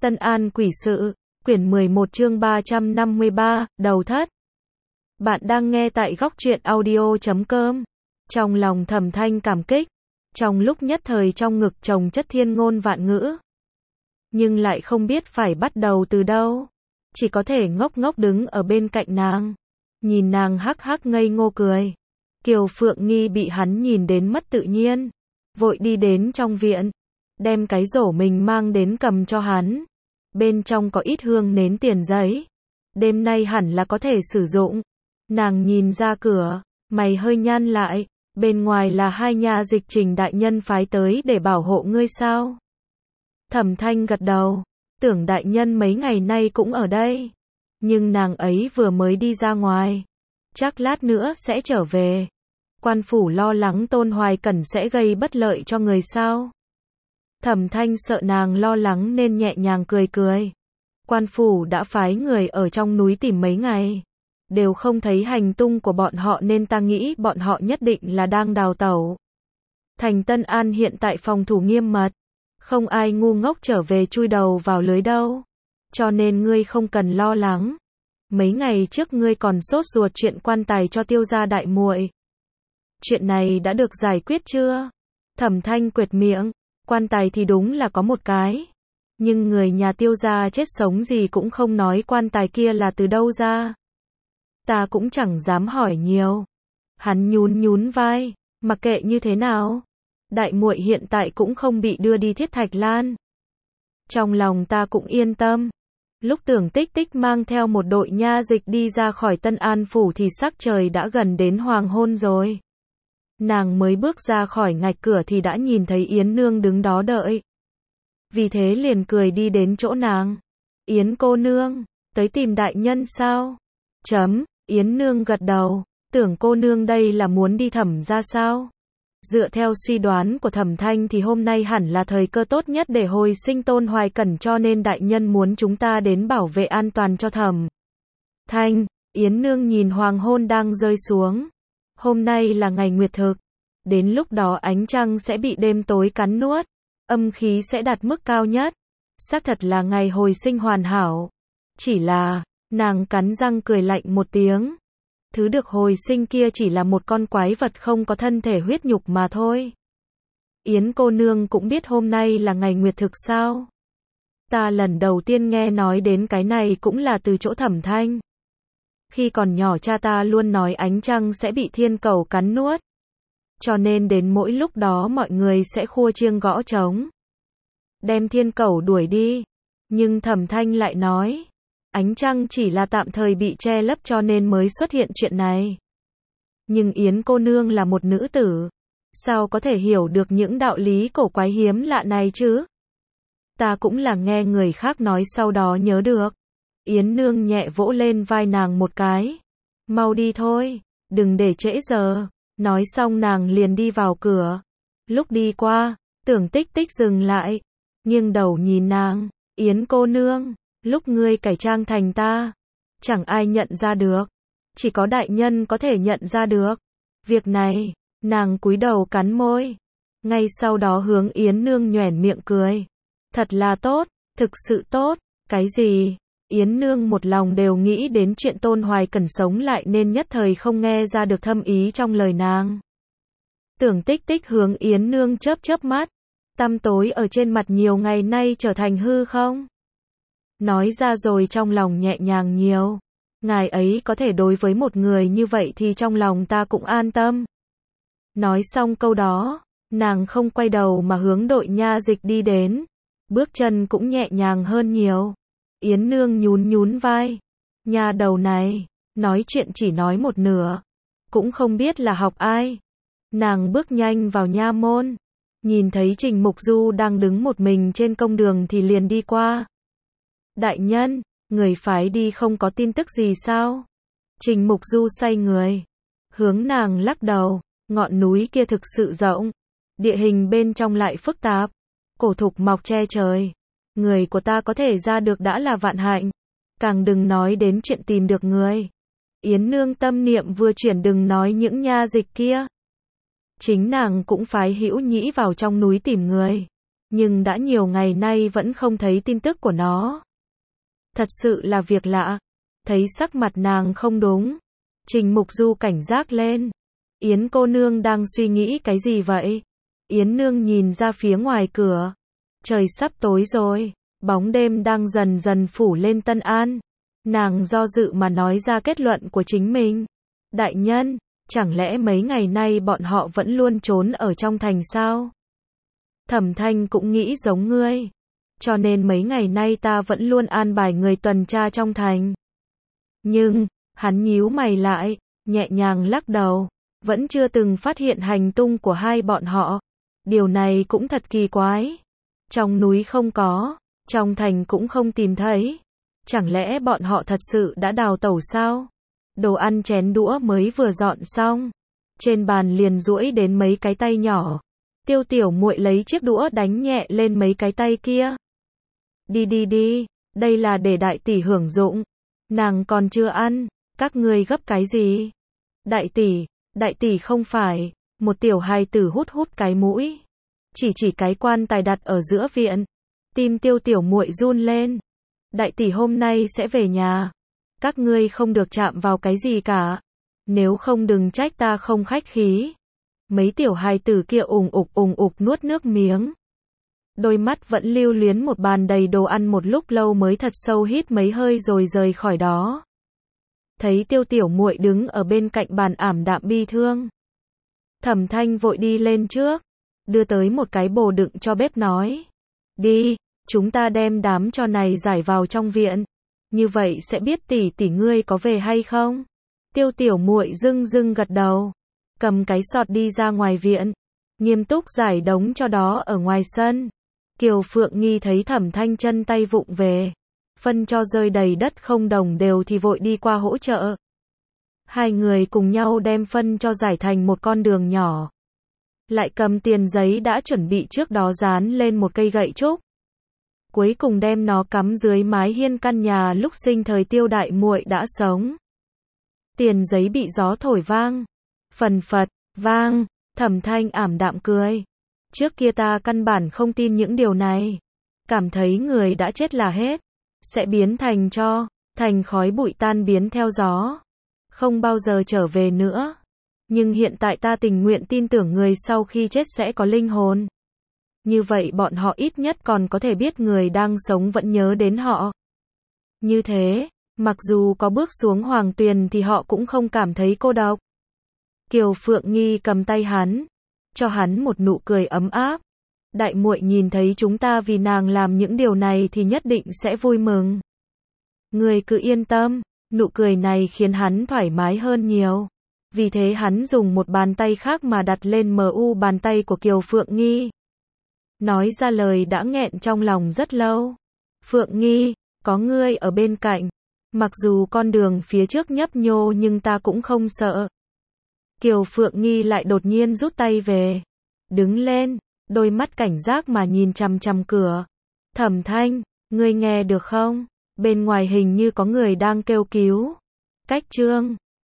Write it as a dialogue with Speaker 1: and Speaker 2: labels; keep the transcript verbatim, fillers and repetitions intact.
Speaker 1: Tân An quỷ sự, quyển mười một chương ba trăm năm mươi ba, đầu thất. Bạn đang nghe tại góc truyện audio chấm com. Trong lòng Thẩm Thanh cảm kích, trong lúc nhất thời trong ngực chồng chất thiên ngôn vạn ngữ. Nhưng lại không biết phải bắt đầu từ đâu. Chỉ có thể ngốc ngốc đứng ở bên cạnh nàng. Nhìn nàng hắc hắc ngây ngô cười. Kiều Phượng Nghi bị hắn nhìn đến mất tự nhiên. Vội đi đến trong viện. Đem cái rổ mình mang đến cầm cho hắn. Bên trong có ít hương nến tiền giấy. Đêm nay hẳn là có thể sử dụng. Nàng nhìn ra cửa, mày hơi nhăn lại. Bên ngoài là hai nhà dịch trình đại nhân phái tới để bảo hộ ngươi sao? Thẩm Thanh gật đầu. Tưởng đại nhân mấy ngày nay cũng ở đây. Nhưng nàng ấy vừa mới đi ra ngoài. Chắc lát nữa sẽ trở về. Quan phủ lo lắng Tôn Hoài Cẩn sẽ gây bất lợi cho người sao? Thẩm Thanh sợ nàng lo lắng nên nhẹ nhàng cười cười. Quan phủ đã phái người ở trong núi tìm mấy ngày. Đều không thấy hành tung của bọn họ nên ta nghĩ bọn họ nhất định là đang đào tẩu. Thành Tân An hiện tại phòng thủ nghiêm mật. Không ai ngu ngốc trở về chui đầu vào lưới đâu. Cho nên ngươi không cần lo lắng. Mấy ngày trước ngươi còn sốt ruột chuyện quan tài cho Tiêu gia đại muội. Chuyện này đã được giải quyết chưa? Thẩm Thanh quệt miệng. Quan tài thì đúng là có một cái. Nhưng người nhà Tiêu gia chết sống gì cũng không nói quan tài kia là từ đâu ra. Ta cũng chẳng dám hỏi nhiều. Hắn nhún nhún vai. Mặc kệ như thế nào. Đại muội hiện tại cũng không bị đưa đi Thiết Thạch Lan. Trong lòng ta cũng yên tâm. Lúc Tưởng Tích Tích mang theo một đội nha dịch đi ra khỏi Tân An phủ thì sắc trời đã gần đến hoàng hôn rồi. Nàng mới bước ra khỏi ngạch cửa thì đã nhìn thấy Yến Nương đứng đó đợi. Vì thế liền cười đi đến chỗ nàng. Yến cô nương, tới tìm đại nhân sao? Chấm, Yến Nương gật đầu. Tưởng cô nương đây là muốn đi Thẩm ra sao? Dựa theo suy đoán của Thẩm Thanh thì hôm nay hẳn là thời cơ tốt nhất để hồi sinh Tôn Hoài Cẩn, cho nên đại nhân muốn chúng ta đến bảo vệ an toàn cho Thẩm Thanh. Yến Nương nhìn hoàng hôn đang rơi xuống. Hôm nay là ngày nguyệt thực. Đến lúc đó ánh trăng sẽ bị đêm tối cắn nuốt. Âm khí sẽ đạt mức cao nhất. Xác thật là ngày hồi sinh hoàn hảo. Chỉ là, nàng cắn răng cười lạnh một tiếng. Thứ được hồi sinh kia chỉ là một con quái vật không có thân thể huyết nhục mà thôi. Yến cô nương cũng biết hôm nay là ngày nguyệt thực sao? Ta lần đầu tiên nghe nói đến cái này cũng là từ chỗ Thẩm Thanh. Khi còn nhỏ cha ta luôn nói ánh trăng sẽ bị thiên cầu cắn nuốt. Cho nên đến mỗi lúc đó mọi người sẽ khua chiêng gõ trống. Đem thiên cầu đuổi đi. Nhưng Thẩm Thanh lại nói. Ánh trăng chỉ là tạm thời bị che lấp cho nên mới xuất hiện chuyện này. Nhưng Yến cô nương là một nữ tử. Sao có thể hiểu được những đạo lý cổ quái hiếm lạ này chứ? Ta cũng là nghe người khác nói sau đó nhớ được. Yến Nương nhẹ vỗ lên vai nàng một cái. Mau đi thôi, đừng để trễ giờ. Nói xong nàng liền đi vào cửa. Lúc đi qua, Tưởng Tích Tích dừng lại. Nghiêng đầu nhìn nàng. Yến cô nương, lúc ngươi cải trang thành ta, chẳng ai nhận ra được. Chỉ có đại nhân có thể nhận ra được. Việc này, nàng cúi đầu cắn môi. Ngay sau đó hướng Yến Nương nhoẻn miệng cười. Thật là tốt, thực sự tốt. Cái gì? Yến Nương một lòng đều nghĩ đến chuyện Tôn Hoài Cẩn sống lại nên nhất thời không nghe ra được thâm ý trong lời nàng. Tưởng Tích Tích hướng Yến Nương chớp chớp mắt. Tăm tối ở trên mặt nhiều ngày nay trở thành hư không? Nói ra rồi trong lòng nhẹ nhàng nhiều. Ngài ấy có thể đối với một người như vậy thì trong lòng ta cũng an tâm. Nói xong câu đó, nàng không quay đầu mà hướng đội nha dịch đi đến. Bước chân cũng nhẹ nhàng hơn nhiều. Yến Nương nhún nhún vai. Nha đầu này, nói chuyện chỉ nói một nửa. Cũng không biết là học ai. Nàng bước nhanh vào nha môn. Nhìn thấy Trình Mục Du đang đứng một mình trên công đường thì liền đi qua. Đại nhân, người phái đi không có tin tức gì sao? Trình Mục Du xoay người. Hướng nàng lắc đầu. Ngọn núi kia thực sự rộng. Địa hình bên trong lại phức tạp. Cổ thục mọc che trời. Người của ta có thể ra được đã là vạn hạnh. Càng đừng nói đến chuyện tìm được người. Yến Nương tâm niệm vừa chuyển, đừng nói những nha dịch kia. Chính nàng cũng phái hữu nhĩ vào trong núi tìm người. nhưng đã nhiều ngày nay vẫn không thấy tin tức của nó. Thật sự là việc lạ. Thấy sắc mặt nàng không đúng, Trình Mục Du cảnh giác lên. Yến cô nương đang suy nghĩ cái gì vậy? Yến nương nhìn ra phía ngoài cửa. Trời sắp tối rồi, bóng đêm đang dần dần phủ lên Tân An. Nàng do dự mà nói ra kết luận của chính mình. Đại nhân, chẳng lẽ mấy ngày nay bọn họ vẫn luôn trốn ở trong thành sao? Thẩm Thanh cũng nghĩ giống ngươi. Cho nên mấy ngày nay ta vẫn luôn an bài người tuần tra trong thành. Nhưng, hắn nhíu mày lại, nhẹ nhàng lắc đầu. Vẫn chưa từng phát hiện hành tung của hai bọn họ. Điều này cũng thật kỳ quái. Trong núi không có, trong thành cũng không tìm thấy. Chẳng lẽ bọn họ thật sự đã đào tẩu sao? Đồ ăn chén đũa mới vừa dọn xong, trên bàn liền duỗi đến mấy cái tay nhỏ. Tiêu Tiểu Muội lấy chiếc đũa đánh nhẹ lên mấy cái tay kia. Đi đi đi, đây là để đại tỷ hưởng dụng. Nàng còn chưa ăn, các ngươi gấp cái gì? Đại tỷ, đại tỷ không phải. Một tiểu hài tử hút hút cái mũi, chỉ chỉ cái quan tài đặt ở giữa viện. Tim Tiêu Tiểu Muội run lên. Đại tỷ hôm nay sẽ về nhà. Các ngươi không được chạm vào cái gì cả. Nếu không đừng trách ta không khách khí. Mấy tiểu hài tử kia ùng ục ùng ục nuốt nước miếng. Đôi mắt vẫn lưu luyến một bàn đầy đồ ăn một lúc lâu mới thật sâu hít mấy hơi rồi rời khỏi đó. Thấy Tiêu Tiểu Muội đứng ở bên cạnh bàn ảm đạm bi thương. Thẩm Thanh vội đi lên trước, đưa tới một cái bồ đựng cho bếp nói. Đi, chúng ta đem đám tro này giải vào trong viện. Như vậy sẽ biết tỷ tỷ ngươi có về hay không? Tiêu Tiểu Muội dưng dưng gật đầu. Cầm cái sọt đi ra ngoài viện. Nghiêm túc giải đống cho đó ở ngoài sân. Kiều Phượng Nghi thấy Thẩm Thanh chân tay vụng về. Phân cho rơi đầy đất không đồng đều thì vội đi qua hỗ trợ. Hai người cùng nhau đem phân cho giải thành một con đường nhỏ. Lại cầm tiền giấy đã chuẩn bị trước đó dán lên một cây gậy trúc. Cuối cùng đem nó cắm dưới mái hiên căn nhà lúc sinh thời Tiêu đại muội đã sống. Tiền giấy bị gió thổi vang. Phần phật, vang, Thẩm Thanh ảm đạm cười. Trước kia ta căn bản không tin những điều này. Cảm thấy người đã chết là hết. Sẽ biến thành tro, thành khói bụi tan biến theo gió. Không bao giờ trở về nữa. Nhưng hiện tại ta tình nguyện tin tưởng người sau khi chết sẽ có linh hồn. Như vậy bọn họ ít nhất còn có thể biết người đang sống vẫn nhớ đến họ. Như thế, mặc dù có bước xuống hoàng tuyền thì họ cũng không cảm thấy cô độc. Kiều Phượng Nghi cầm tay hắn, cho hắn một nụ cười ấm áp. Đại muội nhìn thấy chúng ta vì nàng làm những điều này thì nhất định sẽ vui mừng. Người cứ yên tâm, nụ cười này khiến hắn thoải mái hơn nhiều. Vì thế hắn dùng một bàn tay khác mà đặt lên mu bàn tay của Kiều Phượng Nghi. Nói ra lời đã nghẹn trong lòng rất lâu. Phượng Nghi, có ngươi ở bên cạnh. Mặc dù con đường phía trước nhấp nhô nhưng ta cũng không sợ. Kiều Phượng Nghi lại đột nhiên rút tay về. Đứng lên, đôi mắt cảnh giác mà nhìn chằm chằm cửa. Thẩm Thanh, ngươi nghe được không? Bên ngoài hình như có người đang kêu cứu. Cách chương